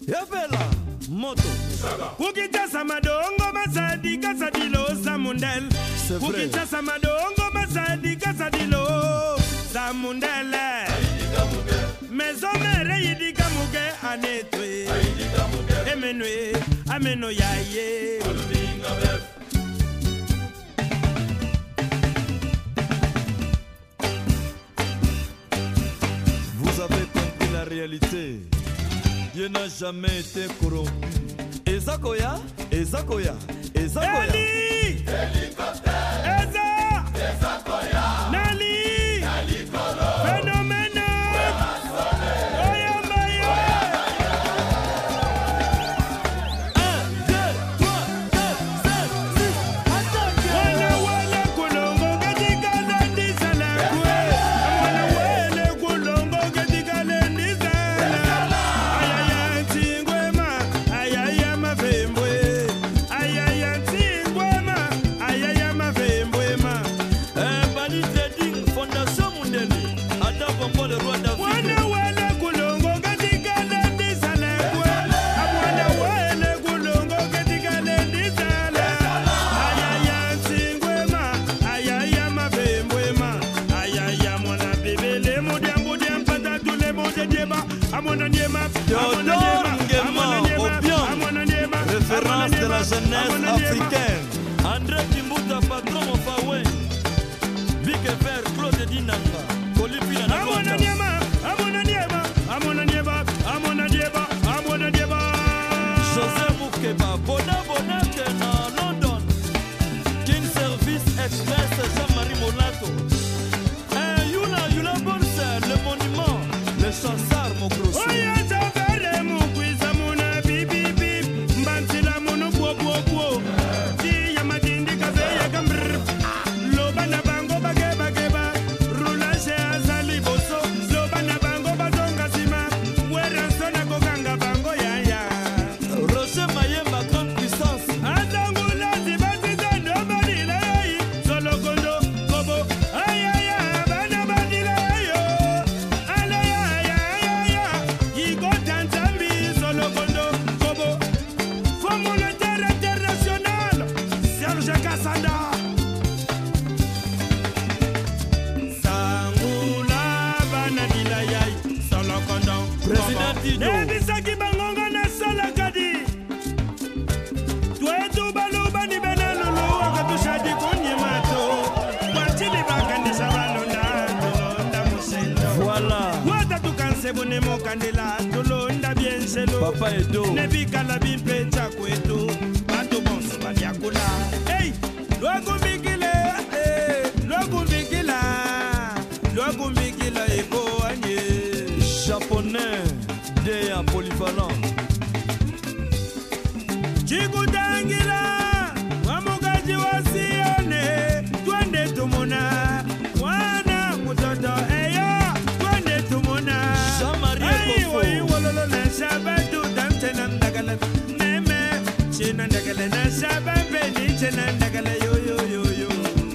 Yabela moto Kukita samadongo masadi kasadilo samundel Kukita samadongo masadi kasadilo samundel Maison mere yidika muge anetwe Emenwe ameno yaye Vous avez compris la réalité. Dieu n'a jamais été corrompu. Ezakoya, Ezakoya, Ezakoya. Eli! Hélicoptère! Eza! Ezakoya! Nali! Nalikolo! Phénomène! Oyambaye! 1, 2, 3, 4, 5, 6, attaque! Wala wala kulongo katika lendi salakwe. Wala wala kulongo katika lendi salakwe. Ayaya tingwema, ayaya mavembwe. Ayaya tingwema, ayaya mavembwema. Bani Trading Fondation Mundeli. Adam Pombo le roi David. Wana wala kulongo katika lendi salakwe. Wana wala kulongo katika lendi salakwe. Ayaya tingwema, ayaya mavembwema. Ayaya mwana bebele mudiambu diampata tule mode dieba. Amona niema, amona niema, amona niema, amona niema. Référence de la jeunesse africaine. André Kimbuta, patron Mofawe. Vic Ver, Claude Dinanga. Colipina Amona Nakonda. niema, amona niema, amona niema, amona niema, amona niema. José Moukeba, Bona Bonate na London. King Service Express, Jean-Marie Molato. Yula Bonse, le monument, le chansard Mokroso. Oya tafere mukwiza muna bibi bip. Mbansila munu bwo bwo bwo. Ti ya madindi kaze ya gambrr. Loba na bango bage bage ba. Rula she azali boso. Loba na bango bazonga sima. Wera sona kokanga bango ya ya. Roger Mayemba, grande puissance. Azangula zibati zendo badila yayi. Solo kondo kobo. Ay ay ay bana badila yo. Ala ya ya ya ya. Yigo tanzambi solo kondo kobo. Formule terre international. Serge Kassanda. Sangula bana dila yayi. Solo kondo Président Dido. Nebisaki bangonga na sala kadi. Twetu baluba ni benelulu wakatushadi kunye mato. Wachili bakandisha balonda tulonda muselo. Voilà. Wata tukanse bune mokandela tulonda bienshelo. Papa Edo. Nebikala bimpe chakwetu. Batu bonso baliakula. Hey! Lwakumbikile. Lwakumbikila. Lwakumbikila eko anye. Japonais, Dea polyvalent. Chikutangira wamukaji wasione twende tumona wana mtoto eyo twende tumona Jean-Marie Kofo. wololo na shabatu tamtena ndagala meme china ndagala na shabambe ni china ndagala yo yo yo yo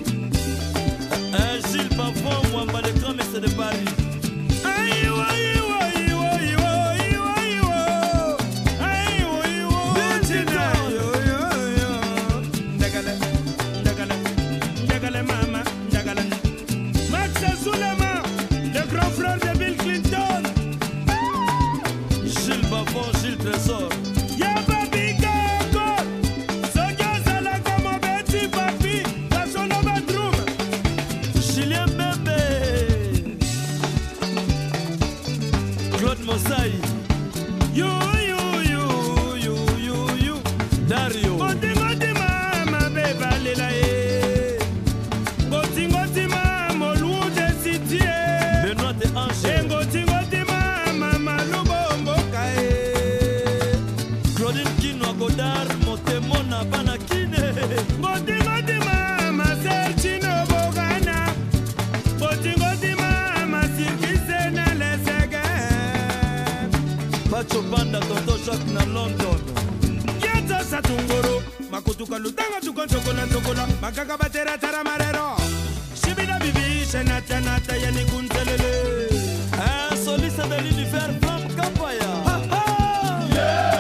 Gilles Pavon, Mwamba le grand maître de Paris. ayo ayo ayo ayo ayo ayo ayo ayo china yo yo yo ndagala ndagala ndagala mama ndagala Max Sulema le grand frère de Bill Clinton Gilles Pavon, Gilles Trésor. ya papi kako soja sala como Betty papi la solo bedroom Julien Bembe. Claude Mosaï. yo yo yo yo yo yo Dario. Ngoti mama beba lela e Ngoti mama lude sitie Benoît de Angers. Ngoti mama malubombo kae Claudine Kino Godard, Motemona Banakine. Ngoti mama selchino bogana Ngoti mama sirkise na lesege Pacho Banda, Tonto Jacques na London. Yato satungoro Makutuka lutanga tukontokola ntokola Makaka batera taramarero Shibida bibi shenata nata yani kuntelele Un soliste de l'univers, Flamme Kampaya. Yeah!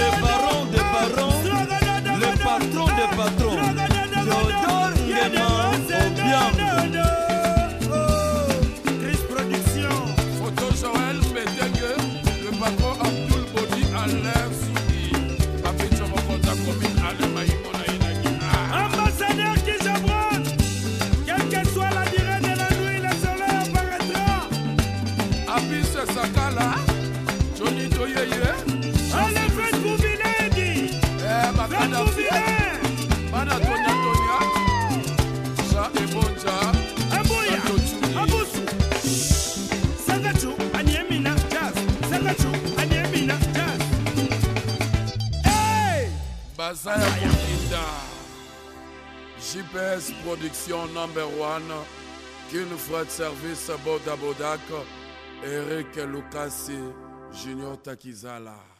le baron des barons, le patron des patrons, Théodore Nguema Obiang. Chris Production. Photo Joël Pétegue, le patron Abdul Bodi Alain Soudi. Papi Tchomokonda commune Alain Maïmona Inagina. Ambassadeur qui s'abronne. Quelle que soit la durée de la nuit, le soleil apparaîtra. Abis Sakala, Johnny Toyeye. Allez, faites vous vilain, dit. Faites vous vilain. Mana Tonya Tonya. Ça est bon, ça. Abouya, Aboussou. Sangachou, Anyemina, Jazz. Sangachou, Anyemina, Jazz. Hey! Bazaya Mokinda. JPS Production #1. Kin Fred Service Boda Bodak. Eric Lucasi Junior Takizala.